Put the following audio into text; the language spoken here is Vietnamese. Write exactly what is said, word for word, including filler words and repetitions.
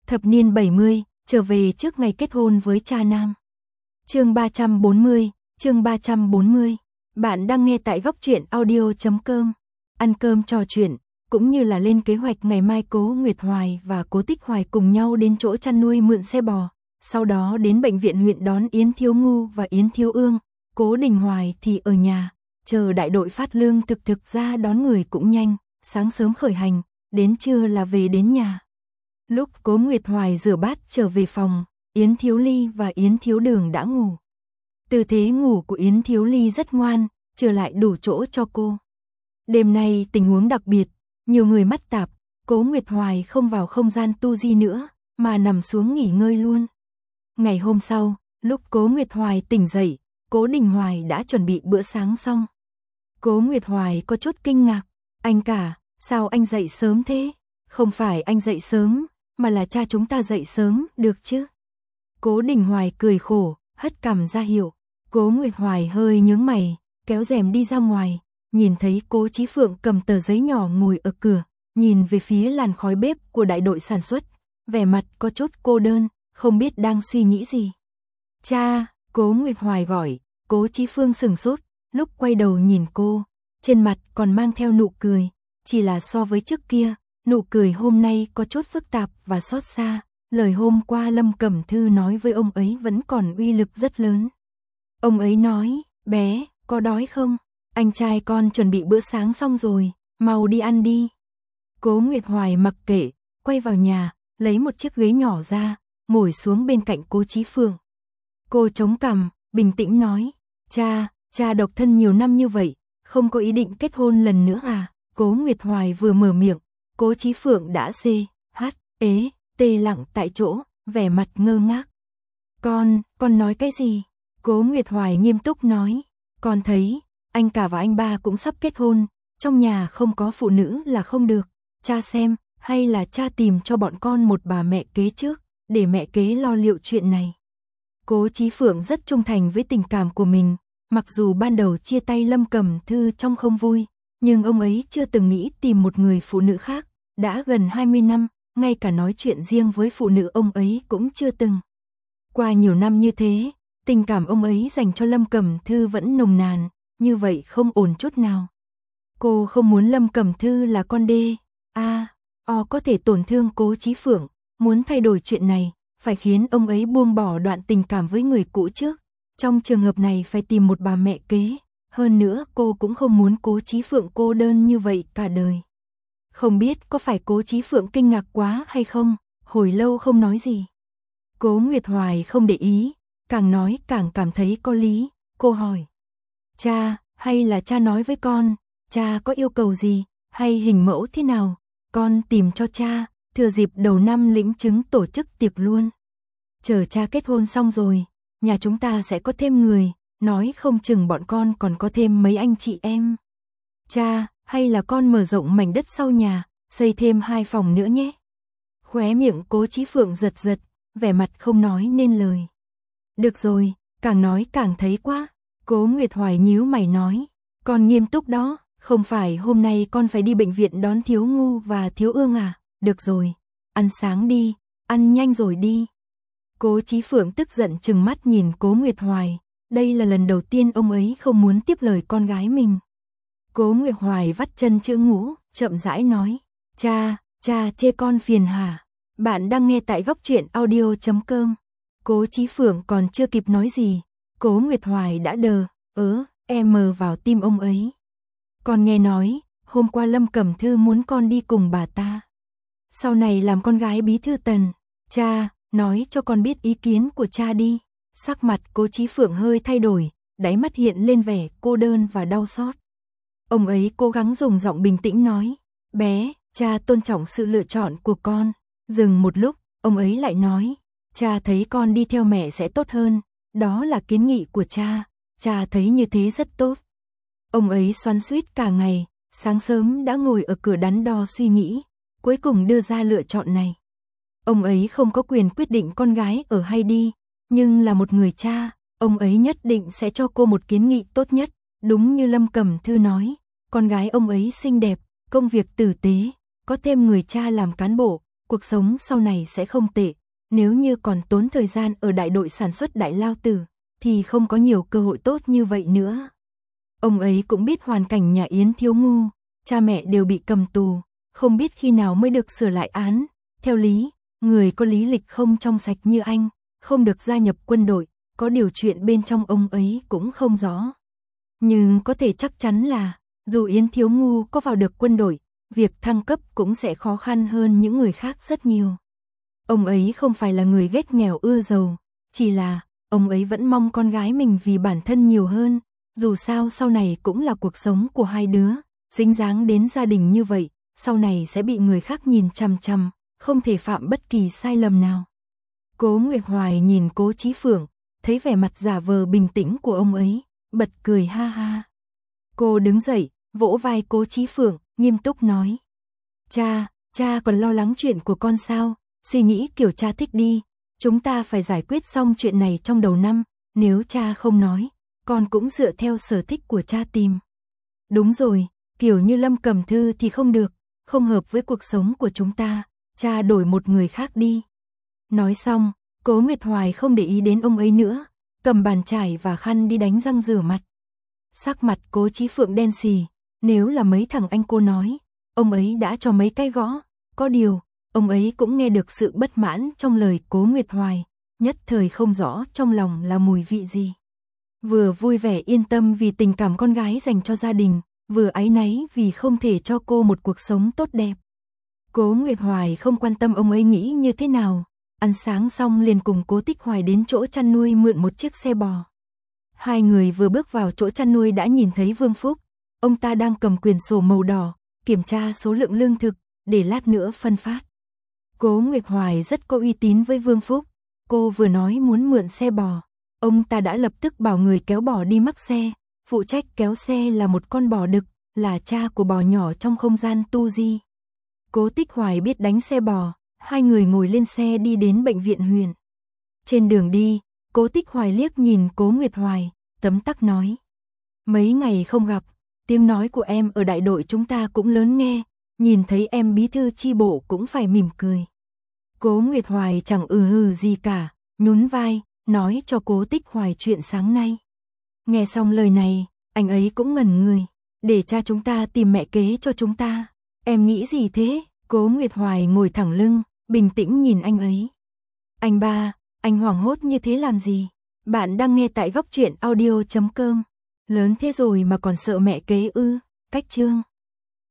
Thập niên bảy mươi, trở về trước ngày kết hôn với cha nam. Chương ba trăm bốn mươi, chương ba trăm bốn mươi. Bạn đang nghe tại góc truyện audio chấm com. Ăn cơm trò chuyện, cũng như là lên kế hoạch ngày mai Cố Nguyệt Hoài và Cố Tích Hoài cùng nhau đến chỗ chăn nuôi mượn xe bò, sau đó đến bệnh viện huyện đón Yến Thiếu Ngu và Yến Thiếu Ương. Cố Đình Hoài thì ở nhà, chờ đại đội phát lương thực thực ra đón người cũng nhanh, sáng sớm khởi hành, đến trưa là về đến nhà. Lúc Cố Nguyệt Hoài rửa bát trở về phòng, Yến Thiếu Ly và Yến Thiếu Đường đã ngủ. Tư thế ngủ của Yến Thiếu Ly rất ngoan, trở lại đủ chỗ cho cô. Đêm nay tình huống đặc biệt, nhiều người mắt tạp, Cố Nguyệt Hoài không vào không gian tu di nữa, mà nằm xuống nghỉ ngơi luôn. Ngày hôm sau, lúc Cố Nguyệt Hoài tỉnh dậy, Cố Đình Hoài đã chuẩn bị bữa sáng xong. Cố Nguyệt Hoài có chút kinh ngạc, anh cả, sao anh dậy sớm thế? Không phải anh dậy sớm, mà là cha chúng ta dậy sớm, được chứ? Cố Đình Hoài cười khổ, hất cằm ra hiệu. Cố Nguyệt Hoài hơi nhướng mày, kéo rèm đi ra ngoài, nhìn thấy Cố Chí Phượng cầm tờ giấy nhỏ ngồi ở cửa, nhìn về phía làn khói bếp của đại đội sản xuất, vẻ mặt có chút cô đơn, không biết đang suy nghĩ gì. Cha, Cố Nguyệt Hoài gọi, Cố Chí Phương sừng sốt, lúc quay đầu nhìn cô, trên mặt còn mang theo nụ cười, chỉ là so với trước kia, nụ cười hôm nay có chút phức tạp và xót xa, lời hôm qua Lâm Cẩm Thư nói với ông ấy vẫn còn uy lực rất lớn. Ông ấy nói, bé, có đói không? Anh trai con chuẩn bị bữa sáng xong rồi, mau đi ăn đi. Cố Nguyệt Hoài mặc kệ, quay vào nhà, lấy một chiếc ghế nhỏ ra, ngồi xuống bên cạnh Cố Chí Phương. Cô chống cằm, bình tĩnh nói, cha, cha độc thân nhiều năm như vậy, không có ý định kết hôn lần nữa à? Cố Nguyệt Hoài vừa mở miệng, Cố Chí Phượng đã xê, hát, ế, tê lặng tại chỗ, vẻ mặt ngơ ngác. Con, con nói cái gì? Cố Nguyệt Hoài nghiêm túc nói, con thấy, anh cả và anh ba cũng sắp kết hôn, trong nhà không có phụ nữ là không được, cha xem, hay là cha tìm cho bọn con một bà mẹ kế trước, để mẹ kế lo liệu chuyện này. Cố Chí Phượng rất trung thành với tình cảm của mình, mặc dù ban đầu chia tay Lâm Cẩm Thư trong không vui, nhưng ông ấy chưa từng nghĩ tìm một người phụ nữ khác, đã gần hai mươi năm, ngay cả nói chuyện riêng với phụ nữ ông ấy cũng chưa từng. Qua nhiều năm như thế, tình cảm ông ấy dành cho Lâm Cẩm Thư vẫn nồng nàn, như vậy không ổn chút nào. Cô không muốn Lâm Cẩm Thư là con đê, a, o có thể tổn thương Cố Chí Phượng, muốn thay đổi chuyện này, phải khiến ông ấy buông bỏ đoạn tình cảm với người cũ trước. Trong trường hợp này phải tìm một bà mẹ kế, hơn nữa cô cũng không muốn Cố Chí Phượng cô đơn như vậy cả đời. Không biết có phải Cố Chí Phượng kinh ngạc quá hay không, hồi lâu không nói gì. Cố Nguyệt Hoài không để ý, càng nói càng cảm thấy có lý, cô hỏi. Cha, hay là cha nói với con, cha có yêu cầu gì, hay hình mẫu thế nào, con tìm cho cha, thừa dịp đầu năm lĩnh chứng tổ chức tiệc luôn. Chờ cha kết hôn xong rồi, nhà chúng ta sẽ có thêm người, nói không chừng bọn con còn có thêm mấy anh chị em. Cha, hay là con mở rộng mảnh đất sau nhà, xây thêm hai phòng nữa nhé. Khóe miệng Cố Chí Phượng giật giật, vẻ mặt không nói nên lời. Được rồi, càng nói càng thấy quá. Cố Nguyệt Hoài nhíu mày nói, con nghiêm túc đó, không phải hôm nay con phải đi bệnh viện đón Thiếu Ngu và Thiếu Ương à? Được rồi, ăn sáng đi, ăn nhanh rồi đi. Cố Chí Phượng tức giận trừng mắt nhìn Cố Nguyệt Hoài, đây là lần đầu tiên ông ấy không muốn tiếp lời con gái mình. Cố Nguyệt Hoài vắt chân chữ ngũ, chậm rãi nói, cha, cha chê con phiền hả? Bạn đang nghe tại góc truyện audio chấm com. Cố Chí Phượng còn chưa kịp nói gì, Cố Nguyệt Hoài đã đờ, ớ, em mờ vào tim ông ấy. Con nghe nói, hôm qua Lâm Cẩm Thư muốn con đi cùng bà ta. Sau này làm con gái bí thư Tần, cha, nói cho con biết ý kiến của cha đi. Sắc mặt Cố Chí Phượng hơi thay đổi, đáy mắt hiện lên vẻ cô đơn và đau xót. Ông ấy cố gắng dùng giọng bình tĩnh nói, bé, cha tôn trọng sự lựa chọn của con. Dừng một lúc, ông ấy lại nói, cha thấy con đi theo mẹ sẽ tốt hơn, đó là kiến nghị của cha, cha thấy như thế rất tốt. Ông ấy xoắn xuýt cả ngày, sáng sớm đã ngồi ở cửa đắn đo suy nghĩ, cuối cùng đưa ra lựa chọn này. Ông ấy không có quyền quyết định con gái ở hay đi, nhưng là một người cha, ông ấy nhất định sẽ cho cô một kiến nghị tốt nhất. Đúng như Lâm Cẩm Thư nói, con gái ông ấy xinh đẹp, công việc tử tế, có thêm người cha làm cán bộ, cuộc sống sau này sẽ không tệ, nếu như còn tốn thời gian ở đại đội sản xuất Đại Lao Tử, thì không có nhiều cơ hội tốt như vậy nữa. Ông ấy cũng biết hoàn cảnh nhà Yến Thiếu Ngu, cha mẹ đều bị cầm tù, không biết khi nào mới được sửa lại án, theo lý, người có lý lịch không trong sạch như anh, không được gia nhập quân đội, có điều chuyện bên trong ông ấy cũng không rõ. Nhưng có thể chắc chắn là, dù Yến Thiếu Ngu có vào được quân đội, việc thăng cấp cũng sẽ khó khăn hơn những người khác rất nhiều. Ông ấy không phải là người ghét nghèo ưa giàu, chỉ là, ông ấy vẫn mong con gái mình vì bản thân nhiều hơn, dù sao sau này cũng là cuộc sống của hai đứa, dính dáng đến gia đình như vậy, sau này sẽ bị người khác nhìn chằm chằm, không thể phạm bất kỳ sai lầm nào. Cố Nguyệt Hoài nhìn Cố Chí Phượng, thấy vẻ mặt giả vờ bình tĩnh của ông ấy, bật cười ha ha. Cô đứng dậy, vỗ vai Cố Chí Phượng, nghiêm túc nói. Cha, cha còn lo lắng chuyện của con sao, suy nghĩ kiểu cha thích đi, chúng ta phải giải quyết xong chuyện này trong đầu năm, nếu cha không nói, con cũng dựa theo sở thích của cha tìm. Đúng rồi, kiểu như Lâm Cẩm Thư thì không được, không hợp với cuộc sống của chúng ta, cha đổi một người khác đi. Nói xong, Cố Nguyệt Hoài không để ý đến ông ấy nữa, cầm bàn chải và khăn đi đánh răng rửa mặt. Sắc mặt Cố Chí Phượng đen xì, nếu là mấy thằng anh cô nói, ông ấy đã cho mấy cái gõ, có điều, ông ấy cũng nghe được sự bất mãn trong lời Cố Nguyệt Hoài, nhất thời không rõ trong lòng là mùi vị gì. Vừa vui vẻ yên tâm vì tình cảm con gái dành cho gia đình, vừa áy náy vì không thể cho cô một cuộc sống tốt đẹp. Cố Nguyệt Hoài không quan tâm ông ấy nghĩ như thế nào, ăn sáng xong liền cùng Cố Tích Hoài đến chỗ chăn nuôi mượn một chiếc xe bò. Hai người vừa bước vào chỗ chăn nuôi đã nhìn thấy Vương Phúc, ông ta đang cầm quyển sổ màu đỏ, kiểm tra số lượng lương thực, để lát nữa phân phát. Cố Nguyệt Hoài rất có uy tín với Vương Phúc, cô vừa nói muốn mượn xe bò, ông ta đã lập tức bảo người kéo bò đi mắc xe, phụ trách kéo xe là một con bò đực, là cha của bò nhỏ trong không gian tu di. Cố Tích Hoài biết đánh xe bò, hai người ngồi lên xe đi đến bệnh viện huyện. Trên đường đi, Cố Tích Hoài liếc nhìn Cố Nguyệt Hoài, tấm tắc nói. Mấy ngày không gặp, tiếng nói của em ở đại đội chúng ta cũng lớn nghe, nhìn thấy em bí thư chi bộ cũng phải mỉm cười. Cố Nguyệt Hoài chẳng ừ hừ gì cả, nhún vai, nói cho Cố Tích Hoài chuyện sáng nay. Nghe xong lời này, anh ấy cũng ngẩn người, để cha chúng ta tìm mẹ kế cho chúng ta. Em nghĩ gì thế? Cố Nguyệt Hoài ngồi thẳng lưng, bình tĩnh nhìn anh ấy. Anh ba, anh hoảng hốt như thế làm gì? Bạn đang nghe tại góc truyện audio chấm com. Lớn thế rồi mà còn sợ mẹ kế ư? Cách chương.